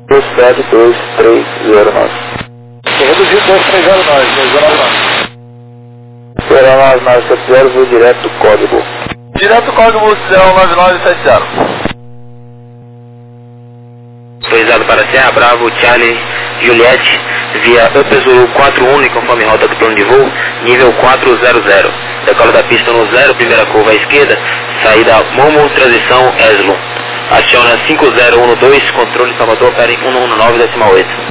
272-309. Reduzido 2309, 299. Será 9970, vou direto do código. Direto do código será 9970. Autorizado para Serra Bravo, Charlie, Juliette, via Upper Zulu 41, conforme rota do plano de voo, nível 400. Decola da pista no 0, primeira curva à esquerda, saída Momo, transição Eslo. Aciona 5012, controle Salvador, opera em 119,8.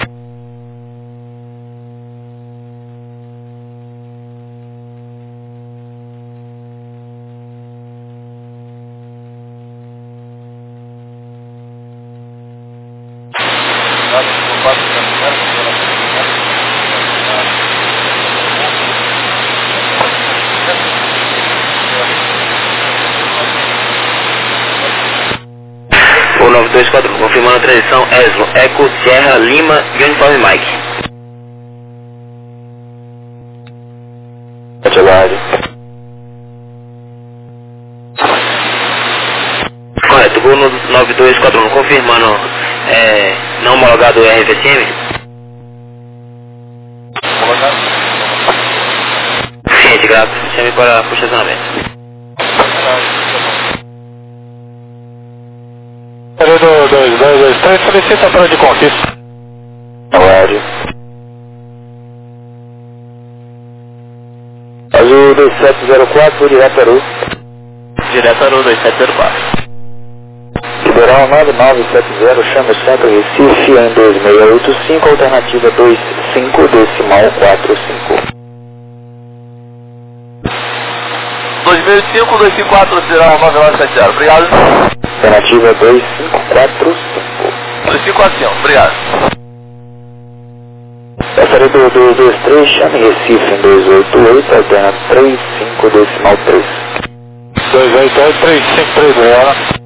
O 9241, confirmando a transição Eslo, Eco, Sierra, Lima, Uniforme Mike. Atividade. Correto, voo no 9241, confirmando, não homologado RVCM? Ciente, grato, chame para o estacionamento. Peraí, 2223, solicita para de conquista. Aguarde. Azul 2704, vou direto Aru. Direto Aru 2704. Liberal 9970, chame o centro Recife em 2685, alternativa 25, decimal 45. 2005, 254, será 9970. Obrigado. Alternativa 2545. 2545, obrigado. Passaria do 223, chame Recife em 288, alterna 35, decimal 3. 288, 353, obrigado.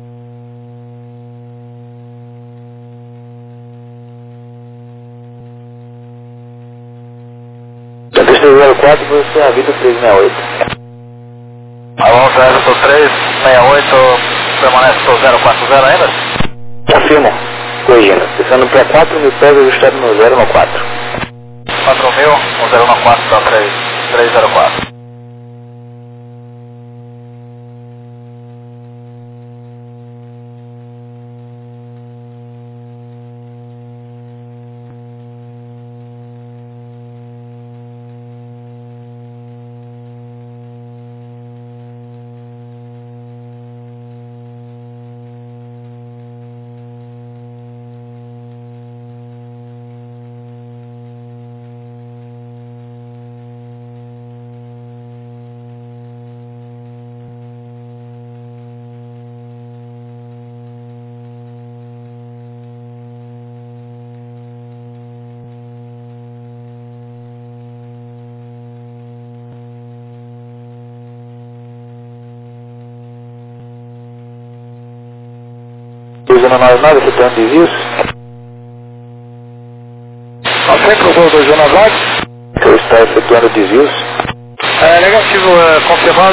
Da pista 04, você avisa 368. Alô, 0368, permanece pro 040 ainda? Confirmo. Corrigindo. Descendo para 4.000 pés, ajustado no 014. 4.000, 014, tá 304. Usando 99, você tem um desvios? Sempre o voo do Jonas Lage? Você está efetuando desvios? Negativo, confirmando,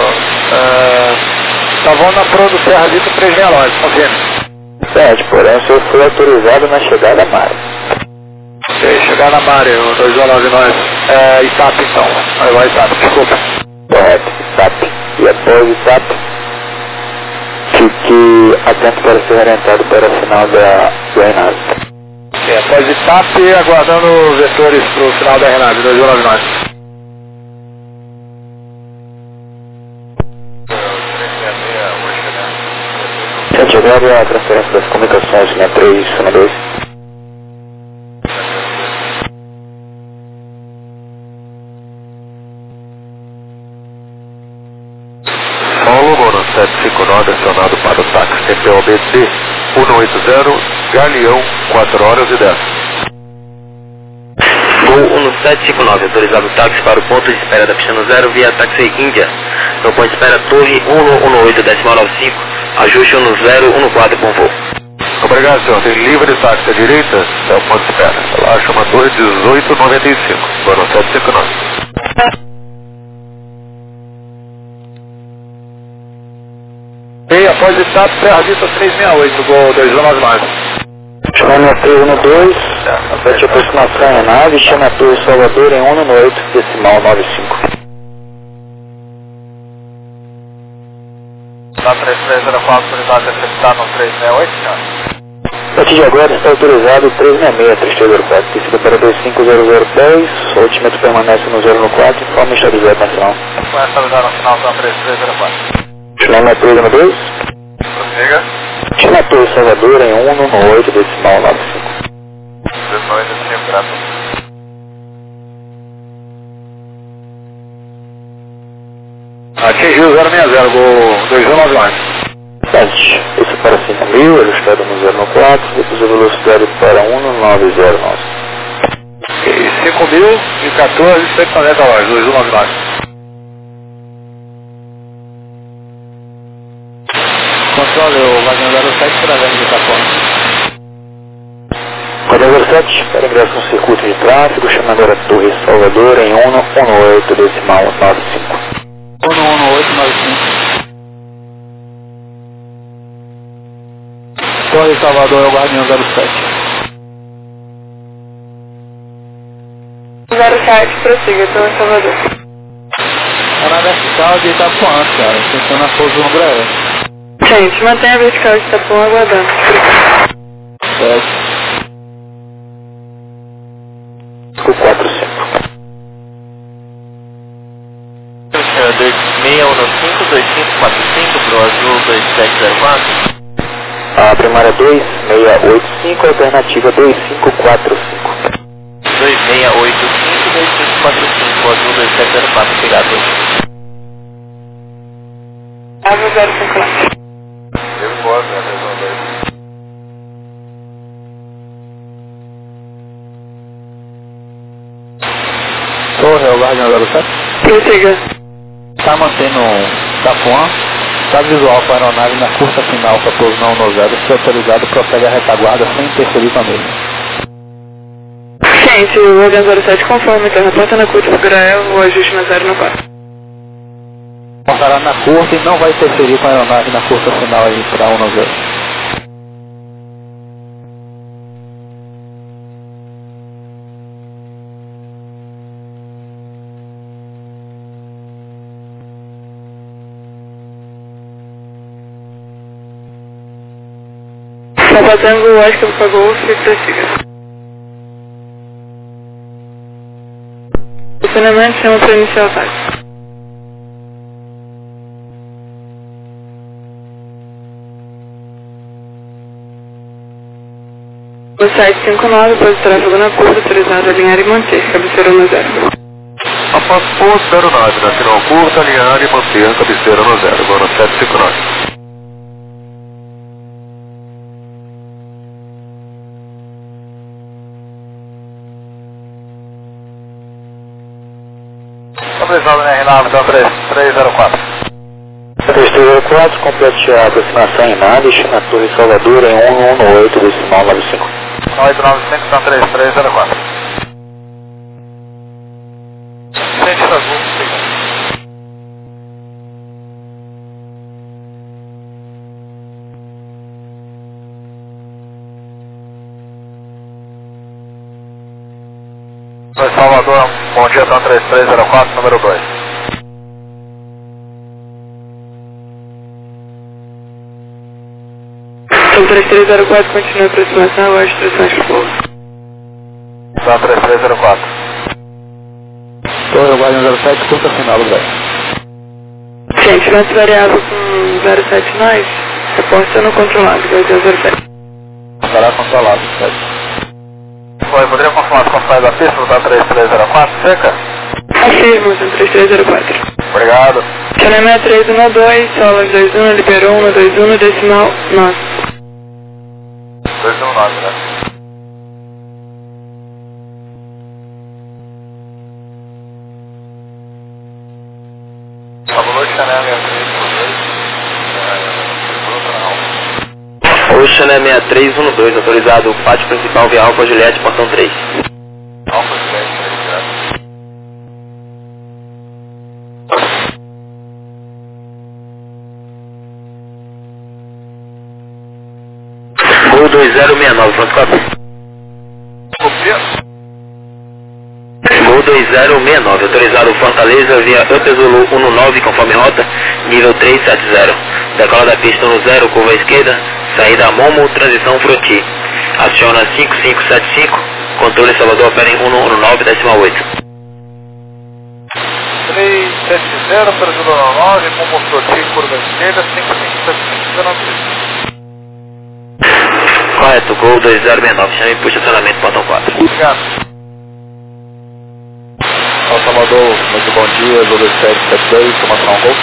tá voando na proa do Serra Vista 369, confirma. Certo, porém o senhor foi autorizado na chegada à Mare. Ok, chegar na Mare, o 2199, Itap então, aí vai Itap, desculpa. Correto, SAP. E após o SAP, fique atento para ser orientado para o final da aeronave. Ok, após Itap, aguardando vetores para o final da aeronave, 2199. Certo, agora a transferência das comunicações, linha 3, linha 2. Paulo, Mono 759, acionado para o táxi TPOBC 180, Galeão, 4 horas e 10. Gol 1759, autorizado táxi para o ponto de espera da pista no 0 via táxi Índia. No ponto de espera Torre 118,95, ajuste no 014 com voo. Obrigado, senhor. Tem livre táxi à direita? É o ponto de espera. Lá chama Torre 1895, Mono 759. E após o estado, Serra Vista 368, Gol 2199. Chama 312, aperte aproximação em nave, chama a Torre Salvador em 198, decimal 95. Tá 3304, autorizado a receptar no 368, senhor? A partir de agora está autorizado 366, 3304, descida para 250010, o altímetro permanece no 014, informe estabilidade nacional. Vai estabilizar no final da 3304. Chama 312. Prossiga. Chama a Torre Salvador em 198, decimal 95. 395, graças. Atingiu 060, gol 2191. Teste, isso para 5.000, ajustado no 014, depois a velocidade para 1909. 5.014, sempre conecta lá, 2199. Controle o Wagner 07 para dentro de Itapuã. Código 07, para ingresso no circuito de tráfego, chama agora a Torre Salvador em 118, decimal 95. 11895. Torre Salvador é o Guardião 07. 07, prossiga, Torre Salvador. É na vertical de Itapuã, cara, tentando a pouso no André. Gente, mantenha a vertical de Itapuã aguardando. Certo. 545. 615-2545 pro azul 2704. A primária 2685, alternativa 2545. 2685-2545, azul 2704, obrigado. Ava 059. Eu gosto, né, resolver. Torre é o Guardião 07. Prossiga. Está mantendo Itapuã. Está visual para a aeronave na curta final para pouso não no zero. Se autorizado, prossegue a retaguarda sem interferir com a mesma. Gente, o Guardião 07 conforme, então reporta na curta para o ajuste na 094. Passará na curta e não vai interferir com a aeronave na curta final aí para 190. Salvatando o Oscar para Golf e prossiga. Posicionamento chama para iniciar o ataque. No site 59, pode tráfego na curva, autorizado a alinhar e manter, cabeceira no 0. Após posto aeronave na final curta, alinhar e manter a cabeceira no 0. Agora 759. Estabilizado na R9, então 3304. 3304, complete a aproximação em nave, chama a Torre Salvador em 118, decimal 95. 895, então 3304. Sente azul, siga. Torre Salvador, bom dia, então 3304, número 2. Então 3304 continua a aproximação, eu acho instruções para o povo. Então 3304. Torre Guardião 07, curta final do Brasil. Gente, lance variável com 07 nós, reporta no controlado, Guardião 07. Estará controlado, certo. Oi, poderia confirmar as condições da pista da 3304, seca? Afirmo, então 3304. Obrigado. Chama 6112, solas 21, liberou 121, decimal 9. 219, né? Falou de Chanel 63, Ocean é 6312, autorizado pátio principal via Alfa Juliette, portão 3. Alfa Juliette, 3, graças. Gol 2069, pronto, copy. Copia. Voo 2069, autorizado Fortaleza via Upper Zulu 19, conforme rota, nível 370. Decola da pista no 0, curva à esquerda, saída Momo, transição Froti. Aciona 5575, controle Salvador opera em 119,8. 370, Brasil 9, Momo Froti, curva à esquerda, 5575, Correto, Gol 2069, chame para o estacionamento, portão 4. Obrigado. Ao Salvador, muito bom dia, Zulu 772, formação Gol.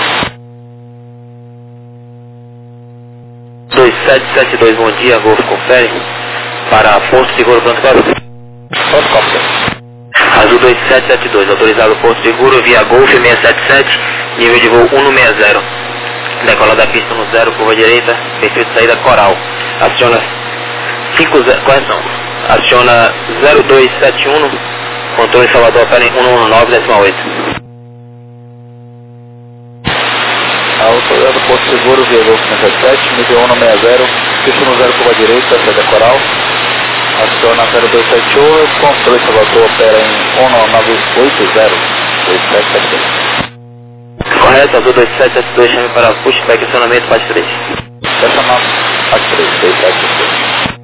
2772, bom dia, Golf, confere. Para Porto Seguro, pronto, copy. Pronto, copy. Azul 2772, autorizado Porto Seguro via Golf 677, nível de voo 160. Decola da pista no 0, curva direita, perfil de saída Coral. Aciona 50, correção. Aciona 0271, controle Salvador opera em 119,8. Autorizado Porto Seguro, via Golf 67, nível 160, pista no 0, curva direita, saída Coral. Aciona 0271, controle Salvador opera em 11980, 2772. Correto, Azul 2772, chame para pushback, acionamento, parte 3. Estacionamento, parte 3, 2772.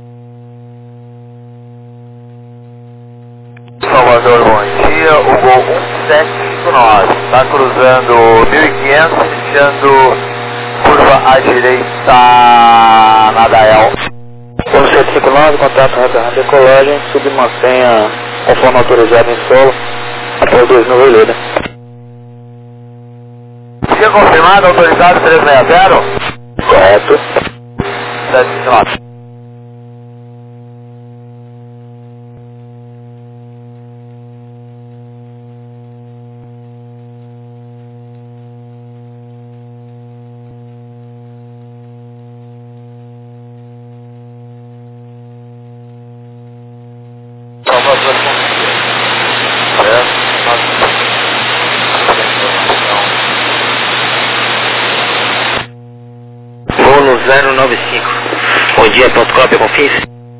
Salvador, bom dia. O voo 1759 está cruzando 1500, iniciando curva à direita na Dael. 1759, contato reta decolagem, subir uma senha conforme autorizado em solo, após 2000 velheira. Dia confirmado, autorizado 360. Correto. 759. Salvador, bom dia. Voo no 095. Bom dia, pronto, cópia, Confins.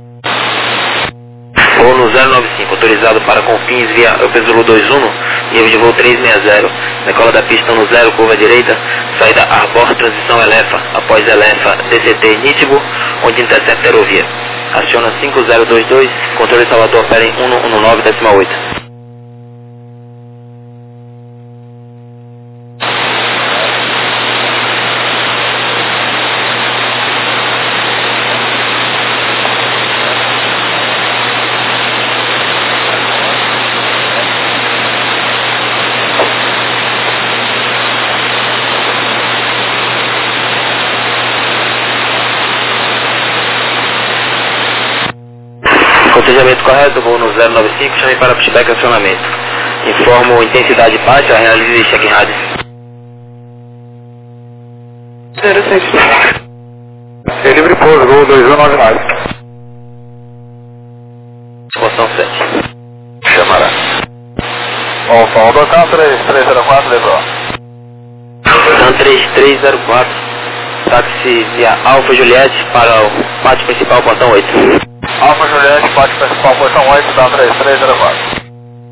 Voo no 095, autorizado para Confins via Upper Zulu 21, nível de voo 360. Decola da pista no 0, curva direita, saída Arbor, transição Elefa. Após Elefa, DCT Nitibo, onde intercepta aerovia. Aciona 5022, controle Salvador opera em 119,8. Cotejamento correto, voo no 095, chame para pushback e acionamento. Informo intensidade baixa, realize check-in rádio. 07. Livre pouso, Gol 2199. Portão 7. Chamará. Bom, Salvador, tá 3304, lembrou. TAM 3304, táxi via Alfa Juliette para o pátio principal, portão 8. Alfa Juliette, pátio principal, portão 8, tá 3304.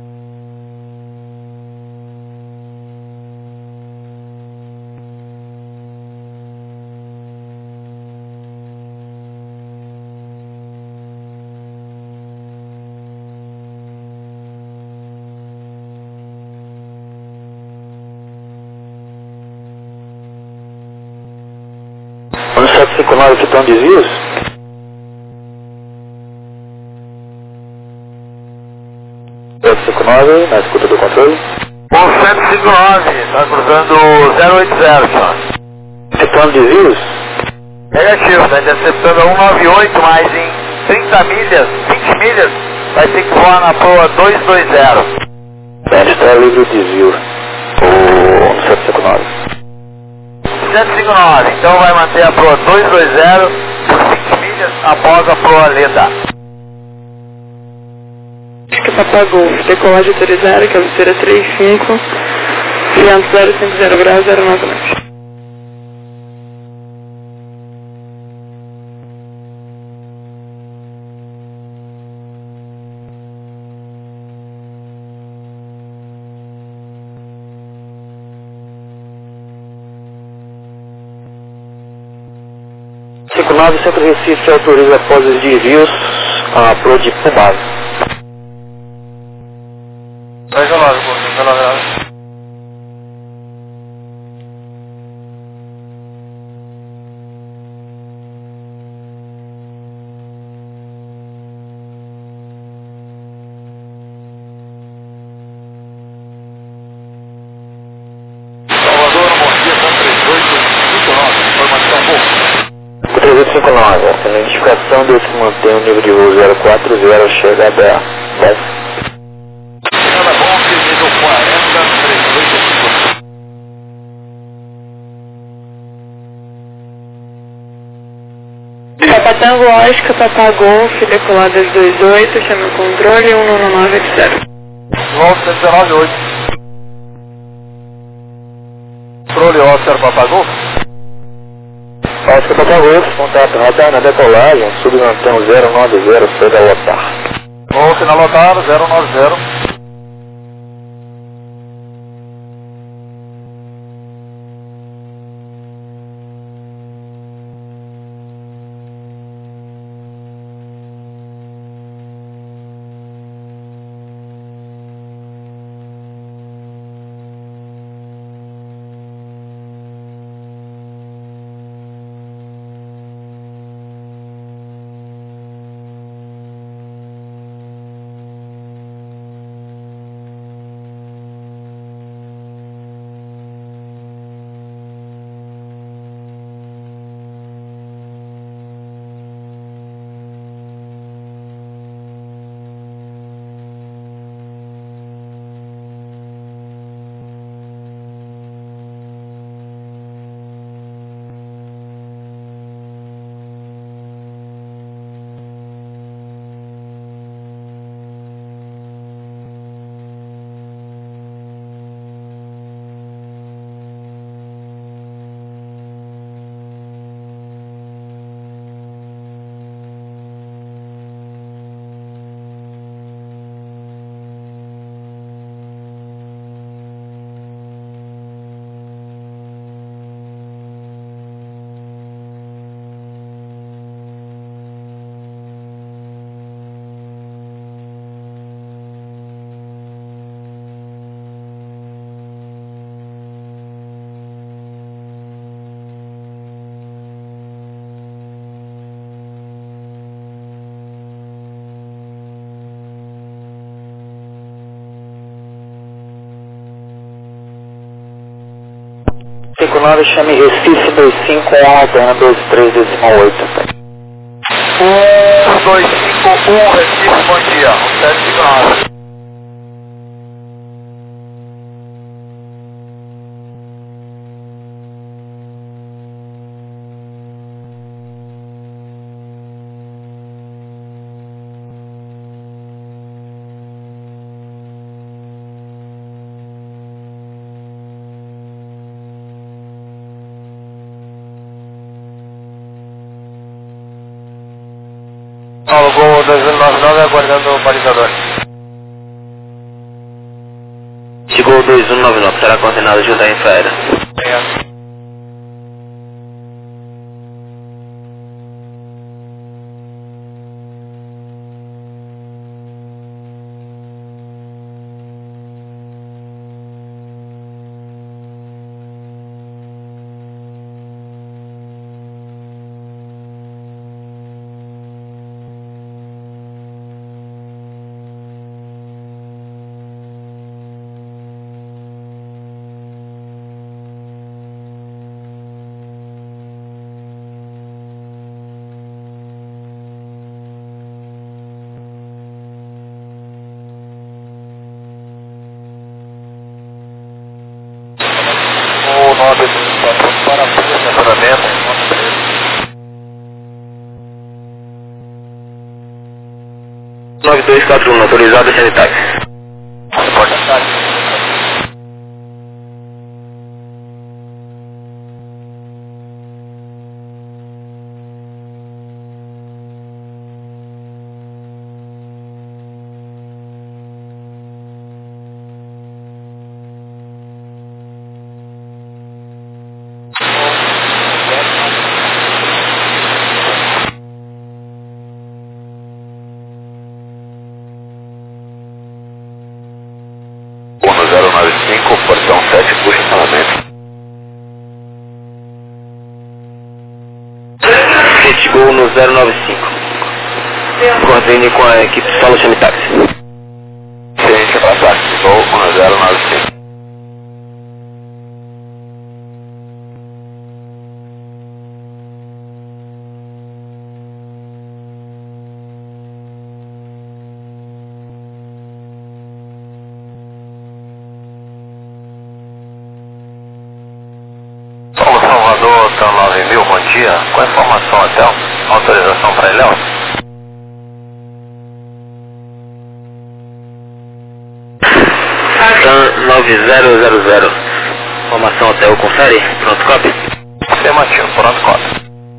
No 759 que estão desvios? Na escuta do controle. O 759, tá cruzando 080, senhor. Estão desvios? Negativo, tá interceptando a 198, mas em 30 milhas, 20 milhas, vai ter que voar na proa 220. Está livre o desvio. O 759. 759, então vai manter a proa 220 por 20 milhas após a proa Leda. Acho que Papagol, decolagem autorizada, cabeceira 35, vento 050 graus, 099. 759, Centro Recife autoriza após os desvios pro de Pubado. 219, Gol, 219. Salvador, bom dia, são 3859, informação boa. 3859, a identificação desse que mantém o nível de voo 040, chega a 10. Nada bom, nível 40, 3859. Papatango Oscar, Papagolf, decoladas 28, chama o controle 19980. Volta 198. Controle Oscar Papagol. Oscar Papagolf, contato radar na decolagem, submantão 090, chega a lotar. Vou sinal lotar 090. Chame Recife 251, alterna 23,8. 1251, Recife, bom dia. 759. Paulo, Gol 2199, aguardando o balizador. Chegou 2199, será coordenado junto à Infraera. O nome do para estacionamento, 9241, autorizado a táxi. Táxi Gol no 095. Coordene com a equipe Solo Chame Táxi. Ciência para Táxi Gol 1095. Salvador, Hotel 9000, bom dia. Com informação hotel, autorização para Ilhéus? TAM 9000. Informação hotel, confere. Pronto, copy. Afirmativo, pronto, copy.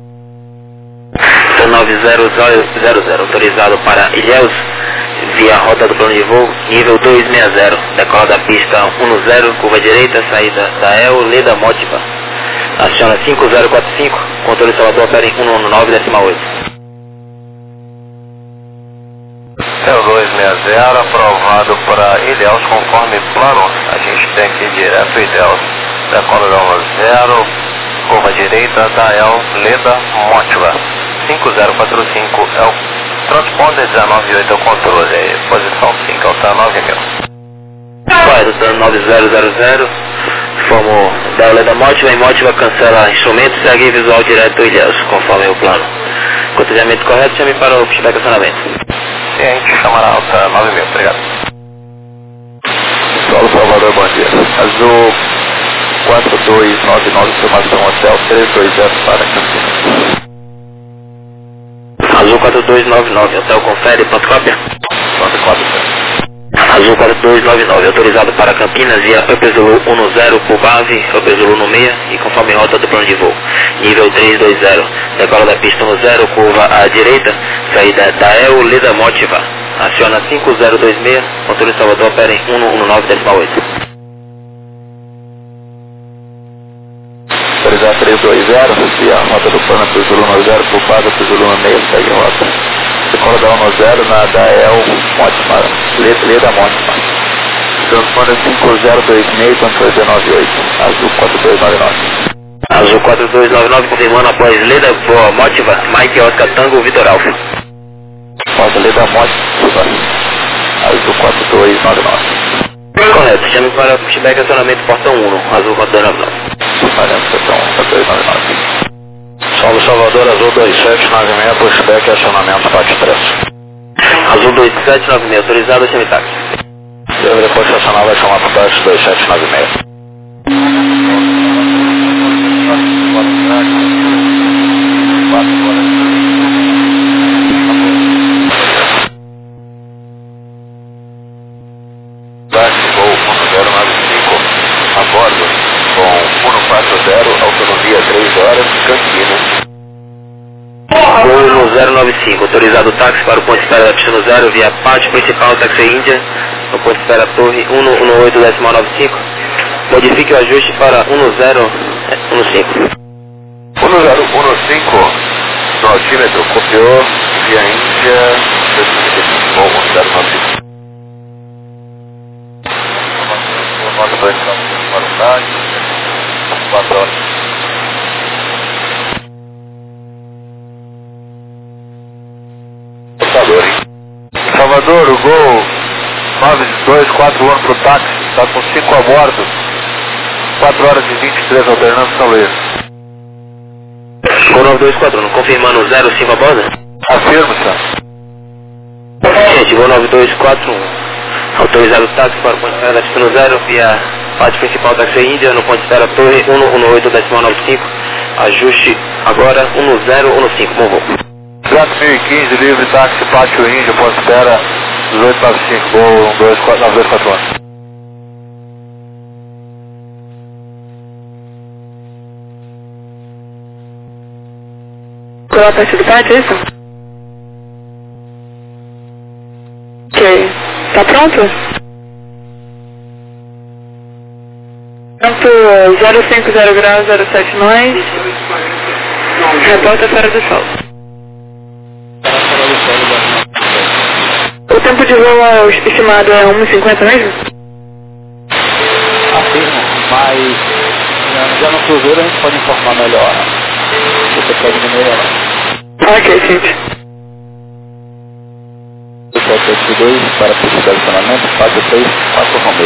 TAM 9000, autorizado para Ilhéus, via rota do plano de voo, nível 260. Decola da pista 10, curva direita, saída da El Leda Motiva. Aciona 5045, controle Salvador opera em 119,8. Céu 260, aprovado para Ilhéus conforme plano. A gente tem que ir direto Ilhéus. Decola da 10, curva direita da El Leda Motiva. 5045 é o transponder 198 é o controle. Posição 5, alta 9000. Correto, TAM 9000. Informo da Leda Motiva, em Motiva cancela instrumento, segue visual direto Ilhéus, conforme o plano. Contejamento correto, chame para o pushback acionamento. Ciente, chamará alta 9000, obrigado. Solo Salvador, bom dia. Azul 4299, informação hotel 320 para Campinas. Azul 4299, hotel confere, pronto cópia. Pronto, cópia. Azul 4299, autorizado para Campinas via Up Zulu 10 por base, Up Zulu no 6 e conforme rota do plano de voo. Nível 320, decola da pista 10, curva à direita, saída da El Leda Motiva. Aciona 5026, controle Salvador opera em 119,8. Autorizar 320, via rota do plano Up Zulu 90 por base, Up Zulu no 6, segue a rota. Decola da 10 na da El Motiva, Leda Motiva. Transponder 5026, controle 198, Azul 4299. Azul 4299, confirmando após Leda Motiva, Mike Oscar Tango Vitor Alfa. Após Leda Motiva, Azul 4299. Correto, chame para pushback acionamento portão 1, Azul 4299. Falhando, portão 4299. Solo Salvador, Azul 2796, pushback acionamento parte 3. Azul 2796, autorizado, chame táxi. Depois que acionar vai chamar para o táxi 2796. Táxi Gol 1095, a bordo, com 140, autonomia 3 horas, Campinas. Gol no 095, autorizado táxi para o ponto de espera da pista no 0 via pátio principal Taxi Índia, no ponto de espera Torre 118,95. Modifique o ajuste para 1015. 1015, no altímetro, copiou, via Índia, 095. Nota 2 para o táxi, 4 horas. Salvador, o Gol 9241 para o táxi, está com 5 a bordo, 4 horas e 23 alternando São Luís. Gol 9241, confirmando 05 a bordo? Afirmo, senhor. Gente, Gol 9241, autorizado táxi para o ponto de espera da pista no 0 via pátio principal Taxi Índia, no ponto de espera Torre 118,95. Ajuste agora 1015, bom voo. 1015, livre, táxi, pátio Índia, ponto de espera, 1895, Gol 9241. Qual a taxa do pátio, é isso? Ok. Tá pronto? Pronto, 050 graus, 07 nós. Reporta fora do sol. O tempo de voo estimado é 1h50 mesmo? Afirmo, mas já no cruzeiro a gente pode informar melhor. Você quer diminuir ela? gente. 772 para pista de estacionamento, 434 Romeu.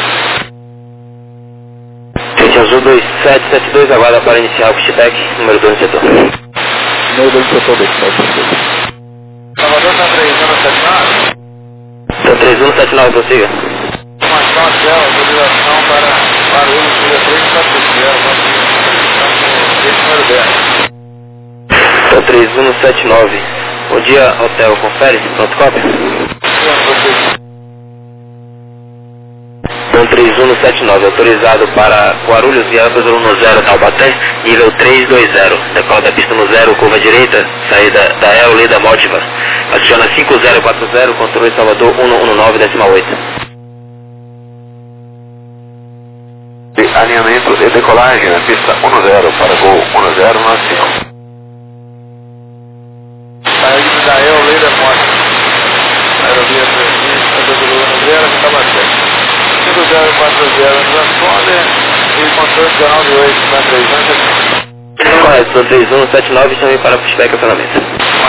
Gente, Azul 2772, aguarda para iniciar o pushback, número 2 no setor. Número 2 no setor 2772. Salvador está 3179. Então 3179, prossiga. Informação até autorização para Guarulhos, dia 340, Então 3179. Bom dia, hotel, confere, pronto, cópia. Então 3179, autorizado para Guarulhos, via Ambas 10 Taubaté, nível 320. Decola da pista no 0, curva direita, saída da El Leda Mótiva. Aciona 5040, controle Salvador 119,8. Alinhamento e decolagem na pista 10 para voo 1095. Saída da El Leda Mótiva. Aerovia 30, Taubaté. 5040 transponder e controle canal de 8 para 300. Correto, então 3179, chame para pushback acionamento.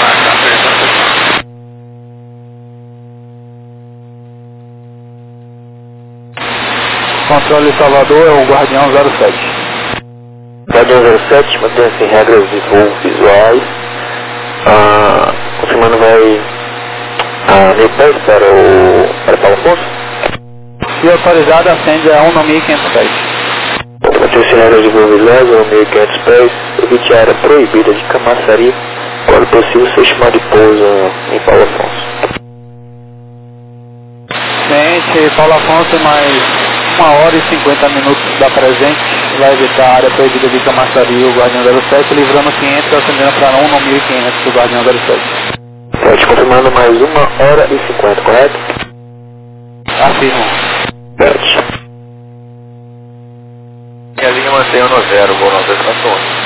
Controle Salvador é o Guardião 07. Guardião 07, mantém-se em regras de voo visuais. Confirmando vai a 1000 pés para Paulo Afonso. Se autorizado, acende a 1 no 1500 pés. Mantém-se em regras de voo visuais, 1500 pés. Evite a área proibida de Camaçari. Quando possível, ser chamado de pouso em Paulo Afonso. Ciente, Paulo Afonso, mais 1 hora e 50 minutos da presente, vai evitar a área proibida de Camaçari, o Guardião 07, livrando 500 e acendendo para 1 no 1500 do Guardião 07. Pode confirmando mais 1 hora e 50, correto? Afirmo. Pode. Minha linha mantém no 0, voo 914.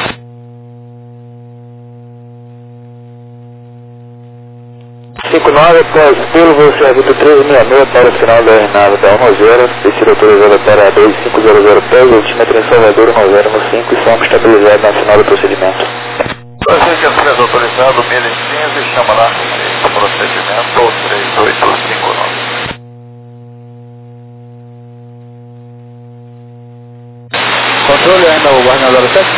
Após pelo voo servido 1366 para o final da aeronave da 10, descida autorizada para 2500 pés, altímetro em Salvador 1015 e somos estabilizados na final do procedimento. Paciente acesso autorizado, 1015, chama lá o procedimento 3859. Controle ainda o Guardião 07?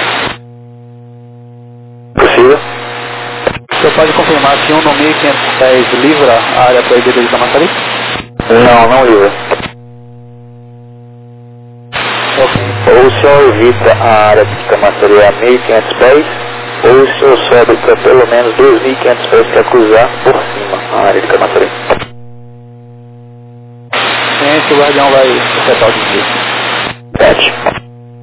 Possível? O senhor pode confirmar se 1 no 1500 pés livra a área proibida de Camaçari? Não livra. Ou o senhor evita a área de Camaçari a 1500 pés, ou o senhor sobe para pelo menos 2500 pés para cruzar por cima a área de Camaçari. Ciente, o Guardião vai efetuar o desvio. Pede.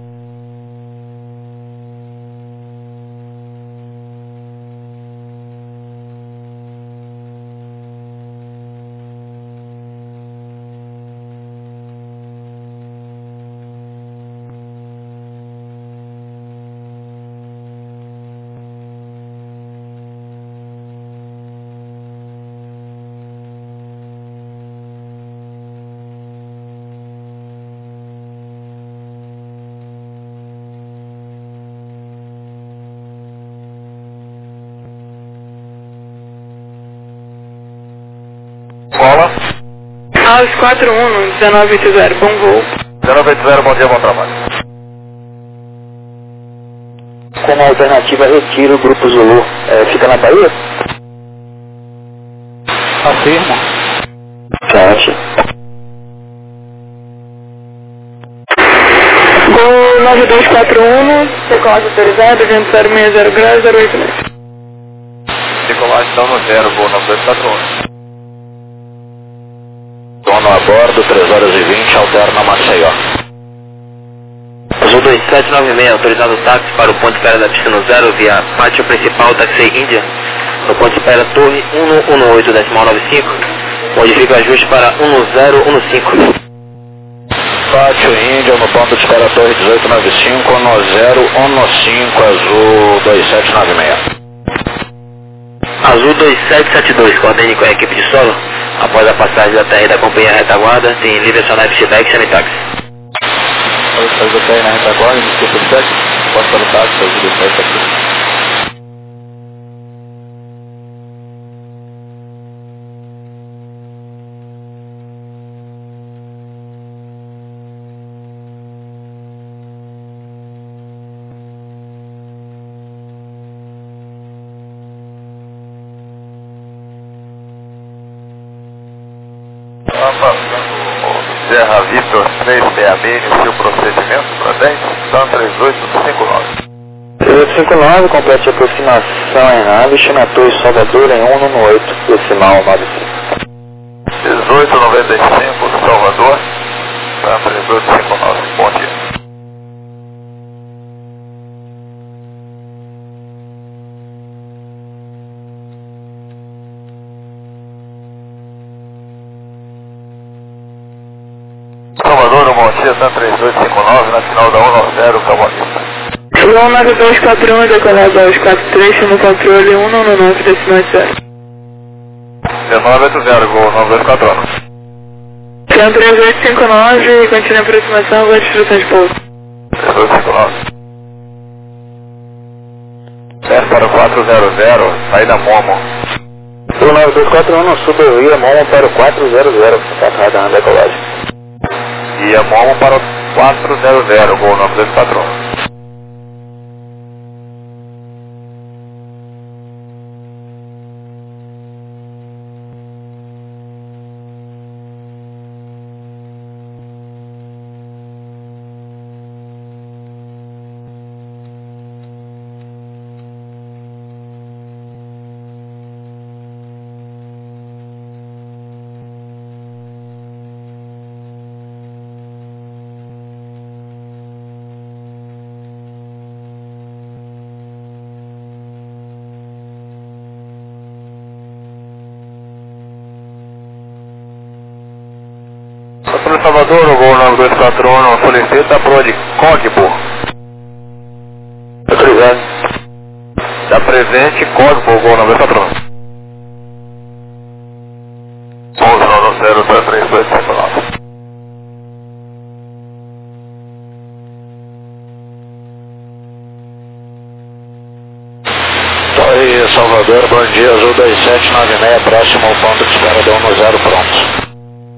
Cola. Aos 41, 1980, bom voo. 080, bom dia, bom trabalho. Como alternativa, retiro o Grupo Zulu. Fica na Bahia? Afirmo. Certo. Gol 9241, decolagem autorizada, vento 060 graus, 08 metros. Decolagem então no 0, voo 9241. Dono a bordo, 3 horas e 20, alterna Maceió. Azul 2796, autorizado o táxi para o ponto de espera da pista no 0 via pátio principal Taxi Índia, no ponto de espera Torre 118,95, modifica ajuste para 1015. Pátio Índia, no ponto de espera Torre 1895, no 015, Azul 2796. Azul 2772, coordene com a equipe de solo. Após a passagem da TR da companhia retaguarda, tem livre acionar feedback sem táxi. Pode fazer o TR na retaguarda, desculpa o feedback. Pode para o táxi, Azul 2772. Vitor 3PAB, inicia o procedimento para 10, Dan 3859. 3859, complete a aproximação em nave, Chinatou e Salvador em 118, decimal 95. 1895, Salvador, Dan 3859, bom dia. Salvador, bom dia, Dan 3859, na final da 190, Calvanista. João 9241, decolado 243, chama o controle 199, decimal 0. 1980, Gol 9241. Chama 3859, continua a aproximação, vou instruções de pouso. 3259. 10 para 400, saída Momo. 9241, suba via Momo para o 400, está na decolagem. E a Momo para o 400, Gol 9241. Para Salvador, o Gol 9241 solicita pro de Código. Autorizado. Está presente, Código, Gol 9241. 1190, 3259. Torre Salvador, bom dia, Azul 2796, próximo ao ponto de espera da 10, pronto.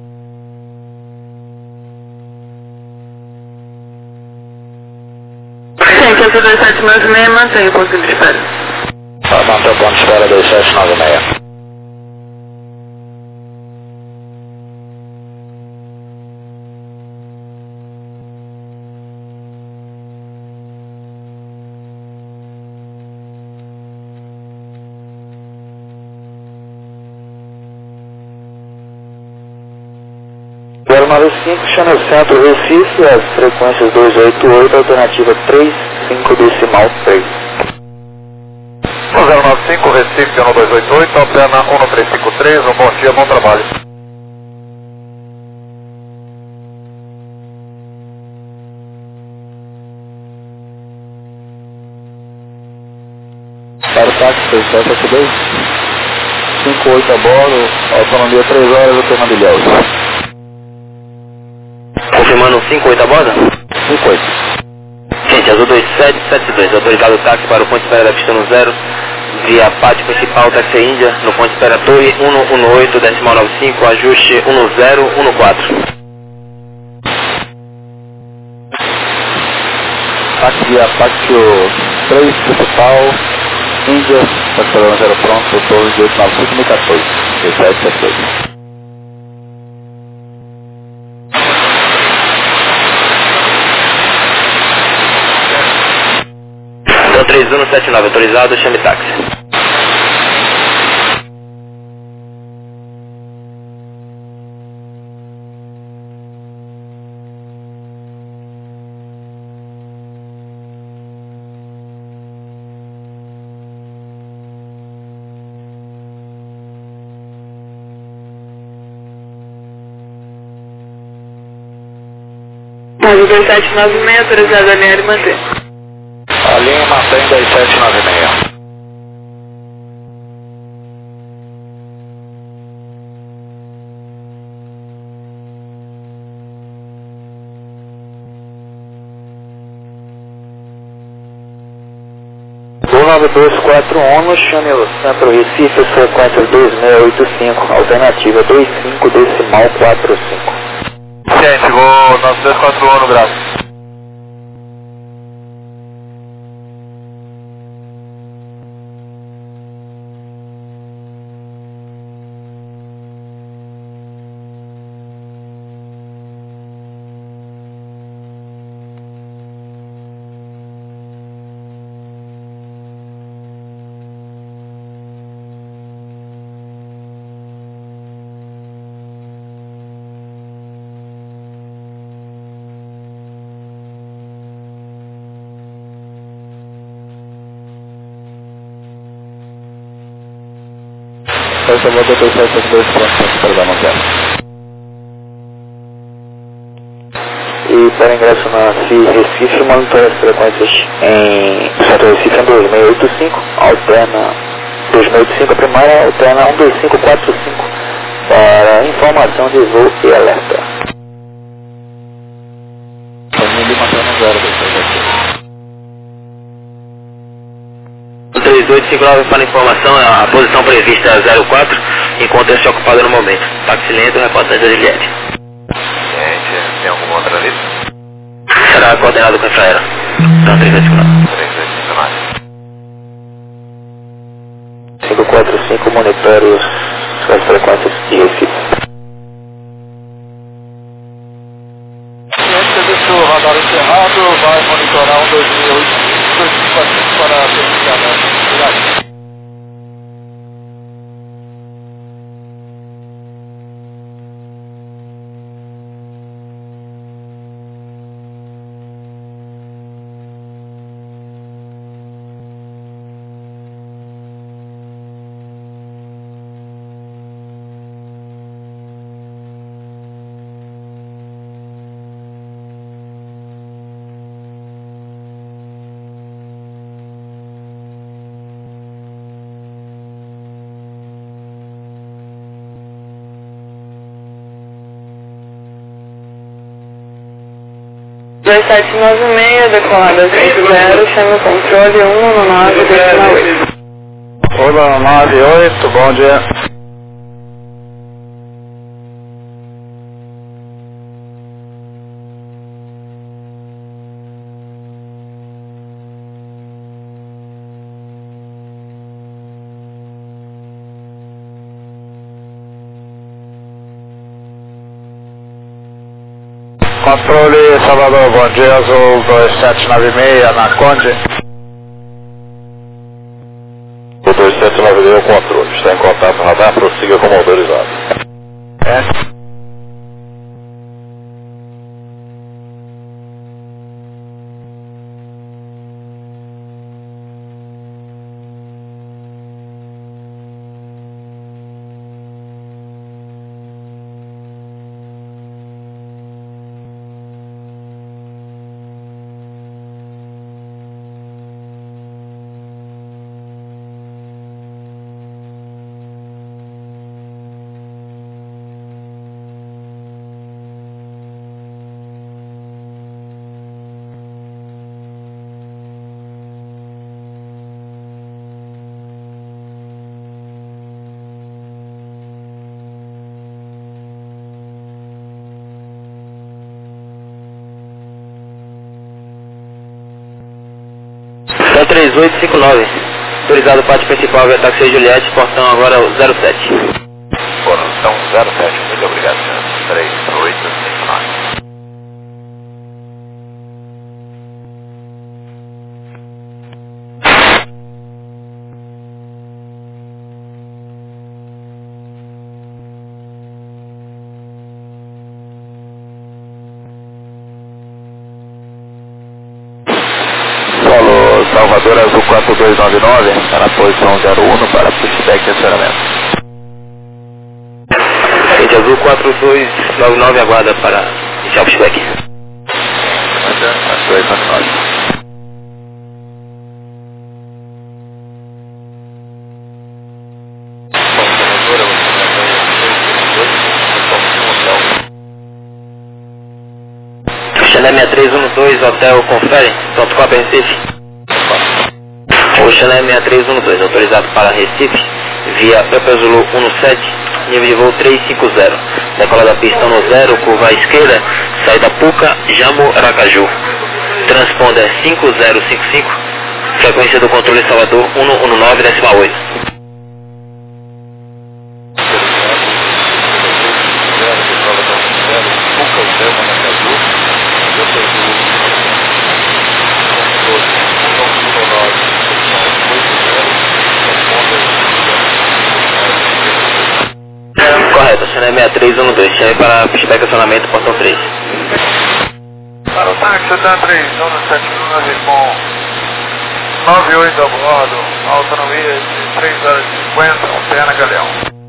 Gente, essa 2796, mantenha o ponto de espera. Mantém o ponto de espera 2796. Zero 95, chama Centro Recife, as frequências 288, alternativa 35, decimal 3. 095, Recife 1288, alterna 1353, um bom dia, bom trabalho. Para o táxi 6782, 58 a bordo, autonomia 3 horas, alternativa Ilhéus. Confirmando 58 a bordo? 58. Gente, Azul 2772, autorizado o táxi para o ponto de espera da pista no 0, via pátio principal, táxi Índia, no ponto de espera Torre 118, decimal 95, ajuste 1014. Táxi via pátio 3, principal, Índia, Barcelona 0 pronto, Torre de 895, 2014, 1772. Então 3179, autorizado, chame táxi. Azul 2796, autorizado a linha e manter. A linha mantém 2796. O 9241, chame o Centro Recife, frequência 2685, alternativa 25, decimal 45. Gente, Gol 9241, graças. Oi, Salvador 272, pronto, para dar uma zero. E para ingresso na FI Recife, monitore as frequências em Centro Recife 2685, alterna 2685 a primária, alterna 12545 para informação de voo e alerta. Família mantendo 0, 3859 para informação, a posição prevista é 04, encontra-se ocupada no momento. Táxi lento, reportagem da Juliette. Gente, tem alguma outra lista? Será coordenado com a infraero. Então, 3859. 3259. 545, monitore as frequências de Recife. Ciência deixou o radar encerrado, vai monitorar 128 para verificar a atividade. Dois 796, decolada 50, chama o controle 119, Olá, 98, bom dia. Controle Salvador, bom dia, Azul 2796 na Conde. O 2796 é o controle, está em contato radar, prossiga como autorizado. É. Então 3859, autorizado parte principal via táxi Juliette, portão agora 07. Portão 07, muito obrigado, senhor. 3859. Salvador Azul 4299, está na posição 01 para pushback e acionamento. Rede Azul 4299, aguarda para iniciar o pushback. 4299. Chanel 6312, hotel confere, pronto com a Recife. O Chanel 6312, autorizado para Recife, via Papa Zulu 17, nível de voo 350. Decola da pista no 0, curva à esquerda, saída Puca, Jammu, Aracaju. Transponder 5055, frequência do controle Salvador 119,8. Correto, Chanel 6312, chame para pushback acionamento, portão 3. Para o táxi da 3179 com 98 a bordo, autonomia de 3 horas e 50, alterna Galeão.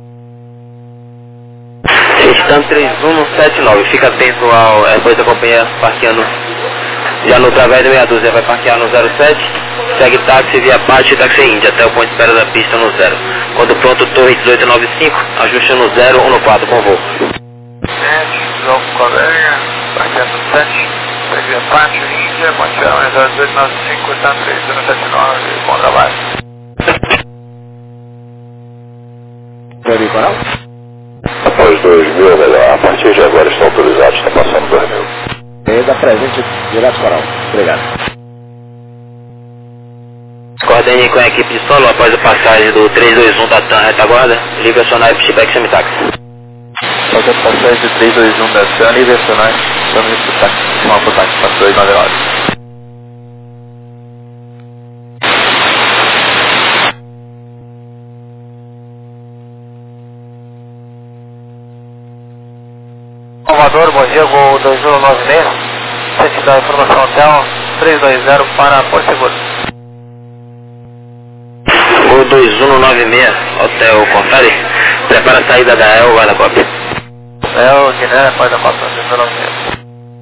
TAM 3179, fica atento ao depois da companhia parqueando já no través da meia dúzia, vai parquear no 07, segue táxi via Pátio e Táxi Índia até o ponto de espera da pista no 0. Quando pronto, torre 1895, ajuste no 014 com voo. Jogo Colega, parqueando 7, segue via Pátio Índia, ponto de espera no 1895, TAM 3179, bom trabalho. Pode Coral? Após 2000, melhor. A partir de agora estão autorizados, está passando 2000. Da presente direto Coral. Obrigado. Coordene com a equipe de solo após a passagem do 321 da TAM retaguarda, liga acionar o feedback semi-táxi. Após a passagem do 321 da TAM, liga acionar o táxi para 299. Salvador, bom dia, voo 2196, sentido da informação hotel 320 para Porto Seguro. Voo 2196, hotel confere, prepara a saída da EL, vai na cópia. EL, Guiné, após a 496.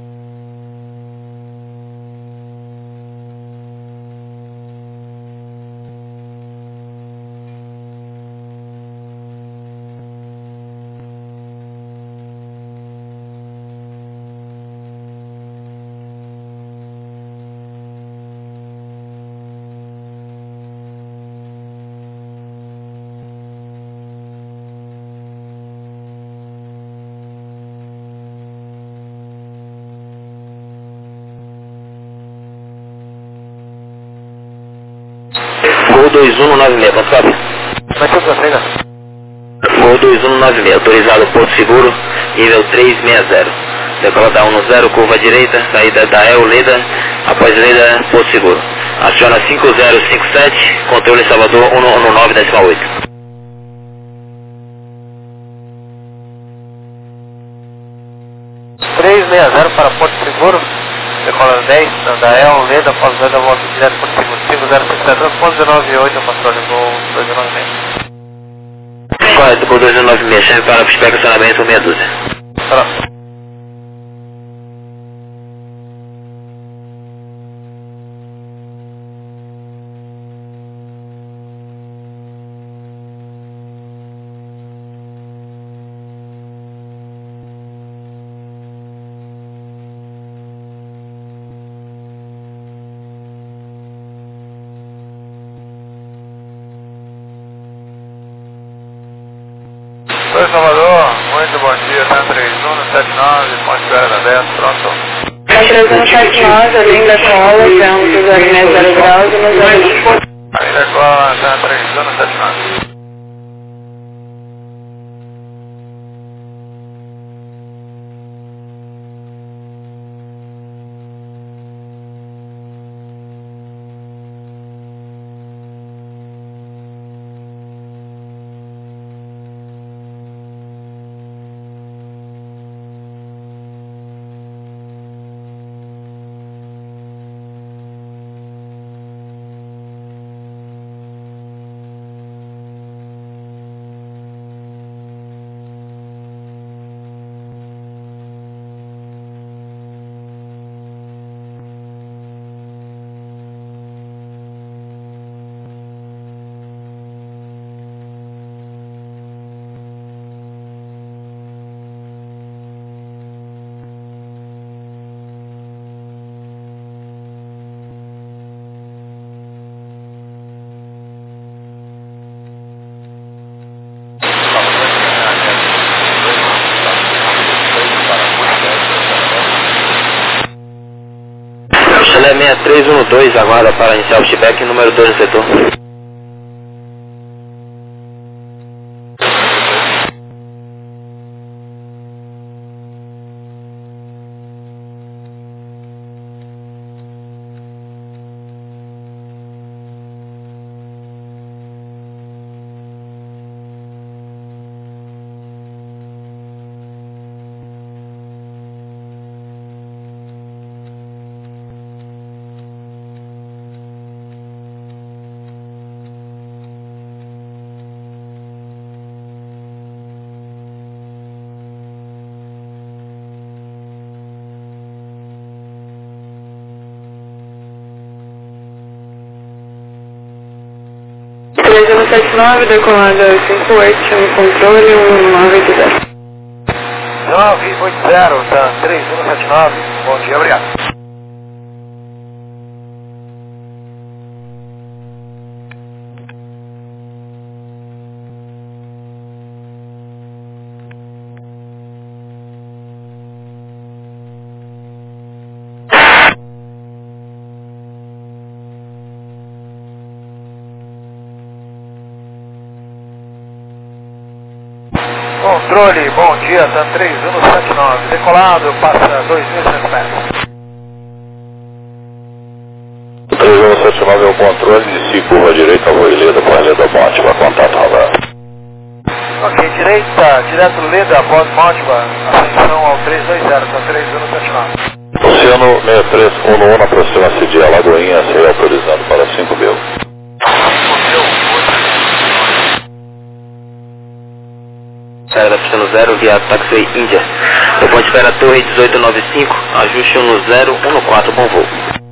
Voo 2196, quanto sabe? Vai ser prossiga. Voo 2196, autorizado Porto Seguro, nível 360. Decola da 10, curva à direita, saída da EL Leda, após Leda, Porto Seguro. Aciona 5057, controle Salvador 119,8. 360 para Porto Seguro, decola 10, da EL Leda, após Leda, volta direto Porto Seguro. 5067, 198, controle voo 296. Correto, voo 2196, chame para o estacionamento meia dúzia. Pronto. Oi, Salvador, muito bom dia, TAM 3179, ponto de espera da 10, pronto. TAM 3179, a linda cola, temos 060 graus e no 0. Ainda cola, TAM 3179. Chalé 6312, aguarda para iniciar o feedback número 2 no setor. 279, decolado 58, chama controle 1980. 980, tá 3179, bom dia, obrigado. Controle, bom dia, TAM 3179, decolado, passa 2.100 metros. 3179 é o controle, inicie curva direita, vou Leda, para Leda Mótiva, contato radar. Ok, direita, direto Leda, Pós Mótiva, ascensão ao 320, TAM 3179. Oceano 6311, aproxima-se de Alagoinha, será autorizado para 5.000. Saída da pista no 0 via Taxiway Índia. No ponto de espera Torre 1895, ajuste no 014, bom voo.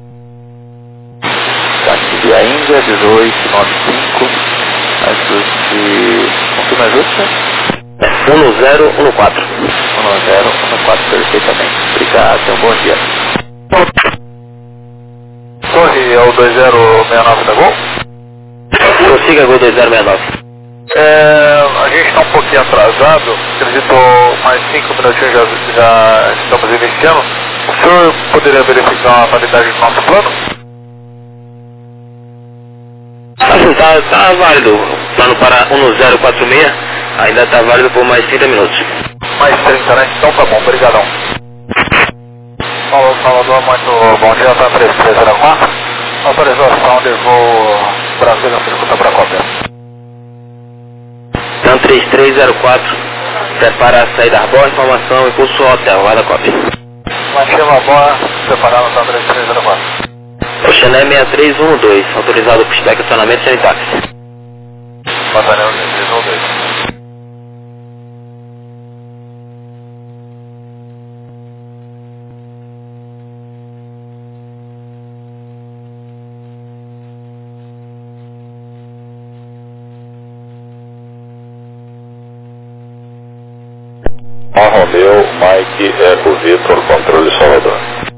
Taxi via Índia, 1895, ajuste... Quanto mais ajuste? 1014. 1014, perfeitamente. Obrigado, tenha um bom dia. Torre é o 2069 da Gol? Prossiga Gol 2069. A gente está um pouquinho atrasado, acredito mais 5 minutinhos já estamos iniciando. O senhor poderia verificar a validade do nosso plano? Assim, tá válido. Plano para 1046, ainda está válido por mais 30 minutos. Mais 30, né? Então tá bom, brigadão. Falou, Salvador, muito bom dia, tá 3304. Autorização de voo Brasília, circuita para cópia. TAM 3304, prepara a saída Arbor, informação, impulso hotel, guarda cópia. Mantiva a bola, preparado TAM 3304. Oxané 6312, autorizado pushback, acionamento sem táxi. Batalhão 3312. Romeu, Mike, Eco, Vitor, controle Salvador.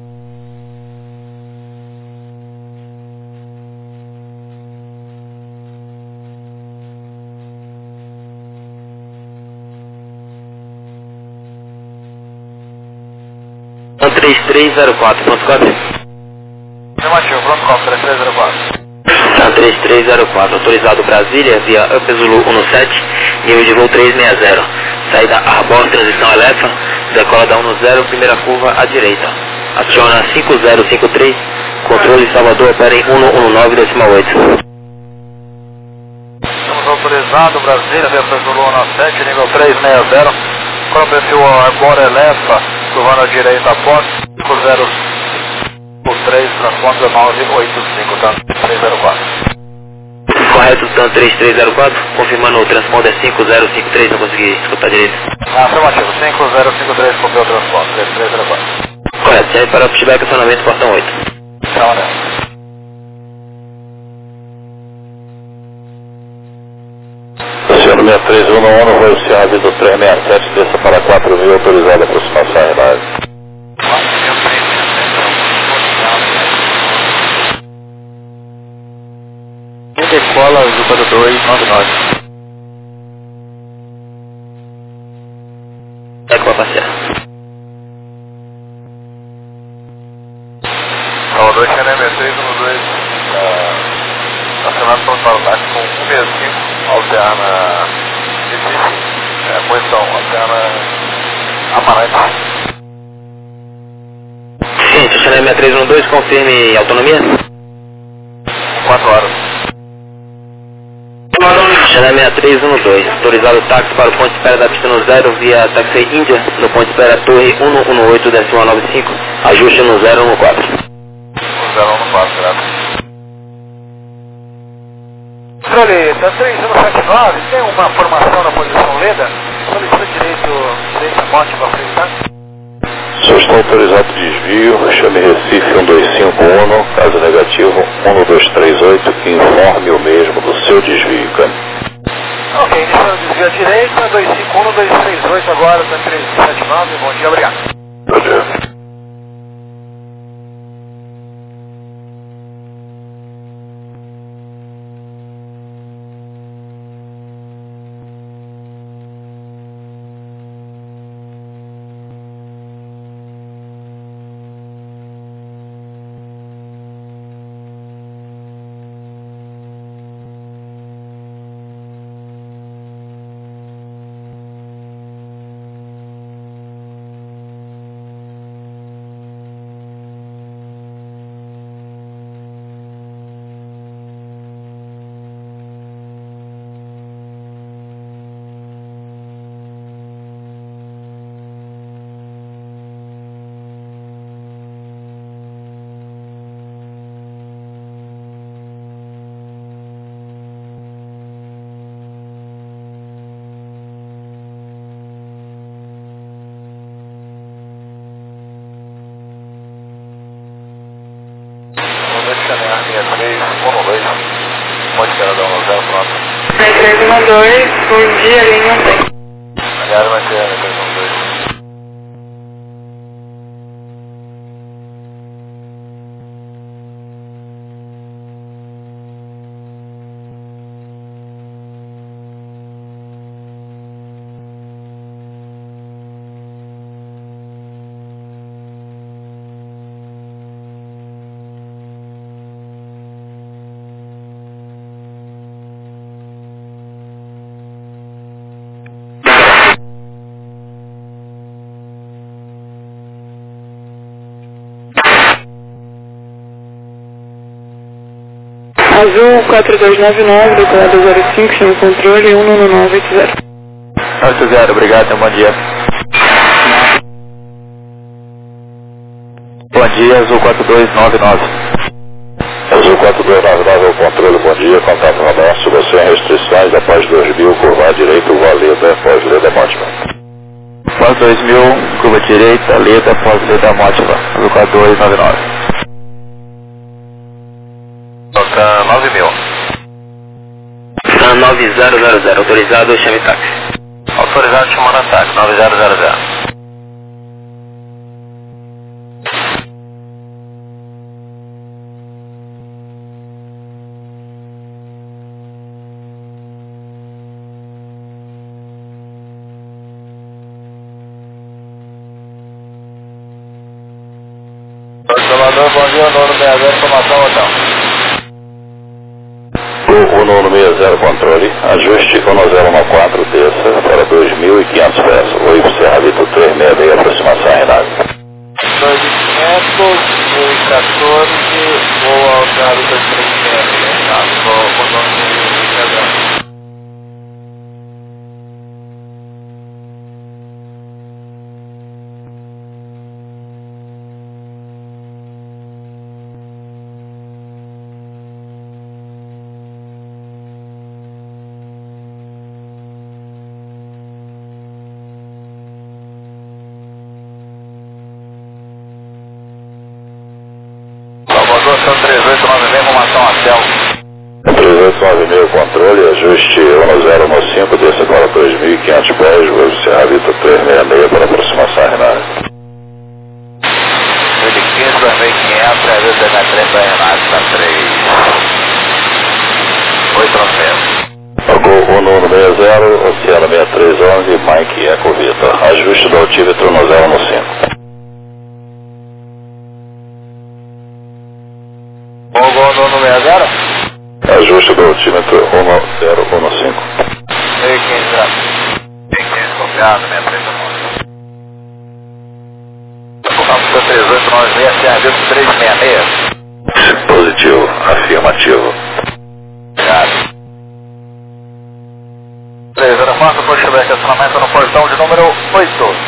TAM 3304, pronto cópia? Afirmativo, pronto, cópia 3304. TAM 3304, autorizado Brasília, via Up Zulu 17, nível de voo 360. Saída Arbor, transição Elefa, decola da 10, primeira curva à direita. Aciona 5053, controle Salvador, opera em 119,8. Estamos autorizados, Brasília, via Zulu 17, nível 360. Qual perfil Arbor Elefa, curvando à direita após 5053, transponder 985, tá? 304. Correto, TAM 3304, confirmando o transponder 5053, não consegui escutar direito. Afirmativo, 5053, copiou o transponder, 3304. Correto, serve para pushback, acionamento, portão 8. Tchau, né? Oceano 6311, voo Sierra Vitor 367, desça para 4.000, autorizado a aproximação em live. Decola, Zuba do 299. Decola, parceiro. Salvador, Xané 6312, acionado pelo Salvador com 165, alterna Recife, posição, alterna Amarante. Sim, Xané 6312, confirme autonomia. 4 horas. Xané 6312, autorizado táxi para o ponto de espera da pista no 0 via Taxiway Índia, no ponto de espera Torre 118, 195, ajuste no 014. 014, graças. Controle, tá 3179, tem uma formação na posição Leda? Solicita direita Mótiva para frente, tá? Só está autorizado desvio, chame Recife 1251, caso negativo 1238, informe o mesmo do seu desvio, câmbio. Ok, iniciando desvio à direita, 251, 238 agora, tá 1379, bom dia, obrigado. Bom dia. Pode esperar dar uma zero, pronto. 312, bom dia, linha 1 tem. Aliás, vai ser 312. Azul 4299, decolado 05, chama controle 19980. 80, obrigado, bom dia. Bom dia, Azul 4299. Azul 4299 ao controle, bom dia, contato Roberto, você em restrições após 2000, curva à direita, Valeda, pós-Leda Mótima. Pós 2000, curva direita, Leda, pós-Leda Mótima. Azul 4299. Toca 9000. 9000, autorizado, chame táxi. Autorizado chamando ataque, 9000. Salvador, bom dia, nono 60, informação, hotel. O nono 60 controle, ajuste 1014, desça para 2.500 pés. Oi, Serra Vitor 366, aproximação Renata. 2.500, 2014, vou ao Serra Vitor 366, tá? Vou o nome de Salvador, são 3896, informação a Céu. 3896 controle, ajuste 1015, desça para 2.500 pés. Oi, Serra Vitor 366 para aproximação Renata. 2015, 2500, 373 da Renata, tá 3. 896. Tocou o nono 60, Oceano 6311, Mike Eco Vitor. Ajuste do altímetro no 015. Gol no 60? Ajuste do altímetro 1015. 1515, graças. 1515, copiado, 6311. Campo 3896, Serra Vitor 366. Positivo, afirmativo. Obrigado. 304, pushback, estacionamento no portão de número 8.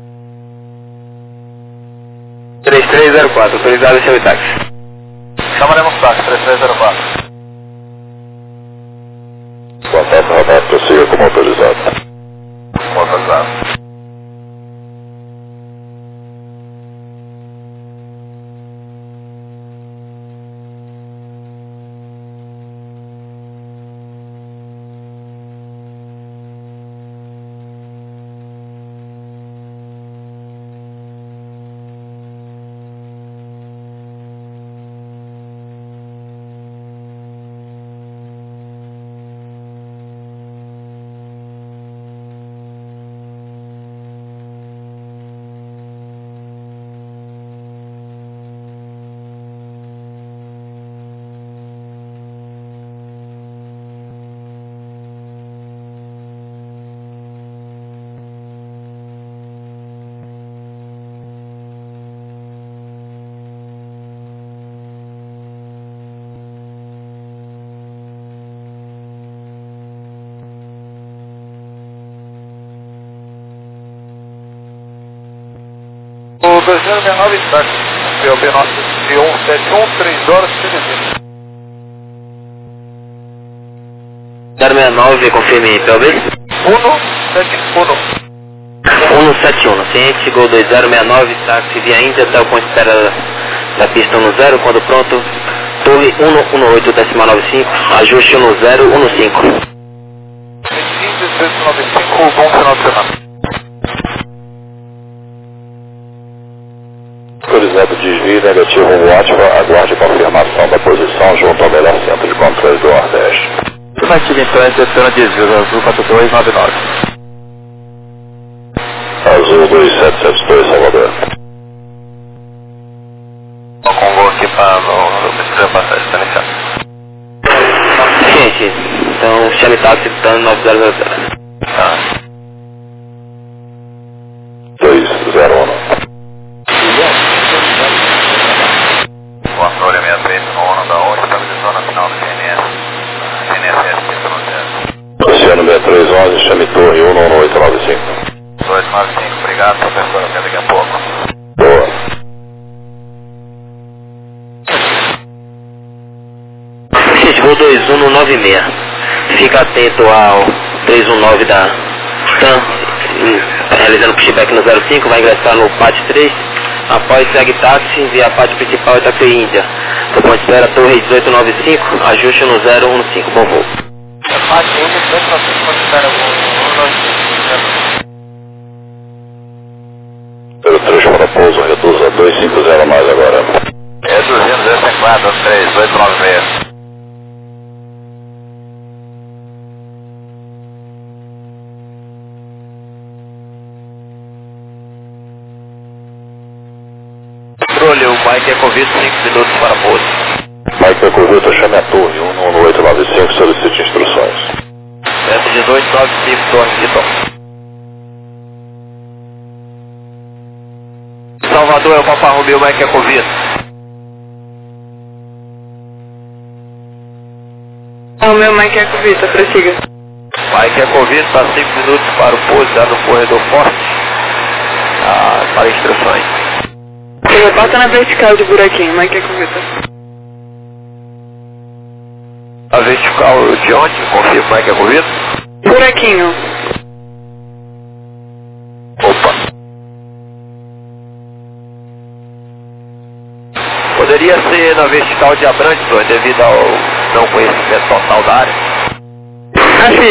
3304, autorizado, chame táxi. Chamaremos táxi, 3304. Contato Roberto, prossiga como autorizado. Autorizado. 2069 está. POB nosso de 171, 3 horas e 13 minutos. 069, confirme POB. 171. 171, ciente, Gol 2069, táxi via Índia até o ponto de espera da pista 10, quando pronto, torre 118,95, ajuste 1015. 15,1895, bom final de semana. Autorizado desvio negativo Watchman, aguarde confirmação da posição junto ao melhor centro de controle do Nordeste. Estimativa então é seleciona desvio azul 4299. Azul 2772, Salvador. Com o gol aqui para o passagem, está iniciado. Gente, então chame táxi dando 9000. Tá. 201. Controle 63 no ONU da ONU, estabilização na final do GNS. GNSS, pista no 0. Oceano 6311, chame torre 11895. 295, obrigado, professor, até daqui a pouco. Boa. Gente, voo 2196. Fica atento ao 319 da TAM, realizando pushback no 05, vai ingressar no PAT 3. Após segue táxi via parte principal Itaquei Índia. Do ponto de espera torre 1895, ajuste no 015, bom voo. Parte 1, 295, ponto de espera 03 para pouso, reduza 250 mais agora. Reduzindo 254, 3896. Controle, o Mike é convite 5 minutos para pouso. Mike Ecovito, chame a torre 11895, solicite instruções. Centro de 295, torre de tom. Salvador é o Papa Romeo, Mike é convite. O meu Mike é convite, prossiga. Mike é convite, está 5 minutos para o pouso, já no corredor forte. Para instruções. Bota na vertical de buraquinho, Mike é convite. A vertical de onde? Confirma, Mike é convite. Buraquinho. Opa. Poderia ser na vertical de Abrantes, devido ao não conhecimento total da área. Assim,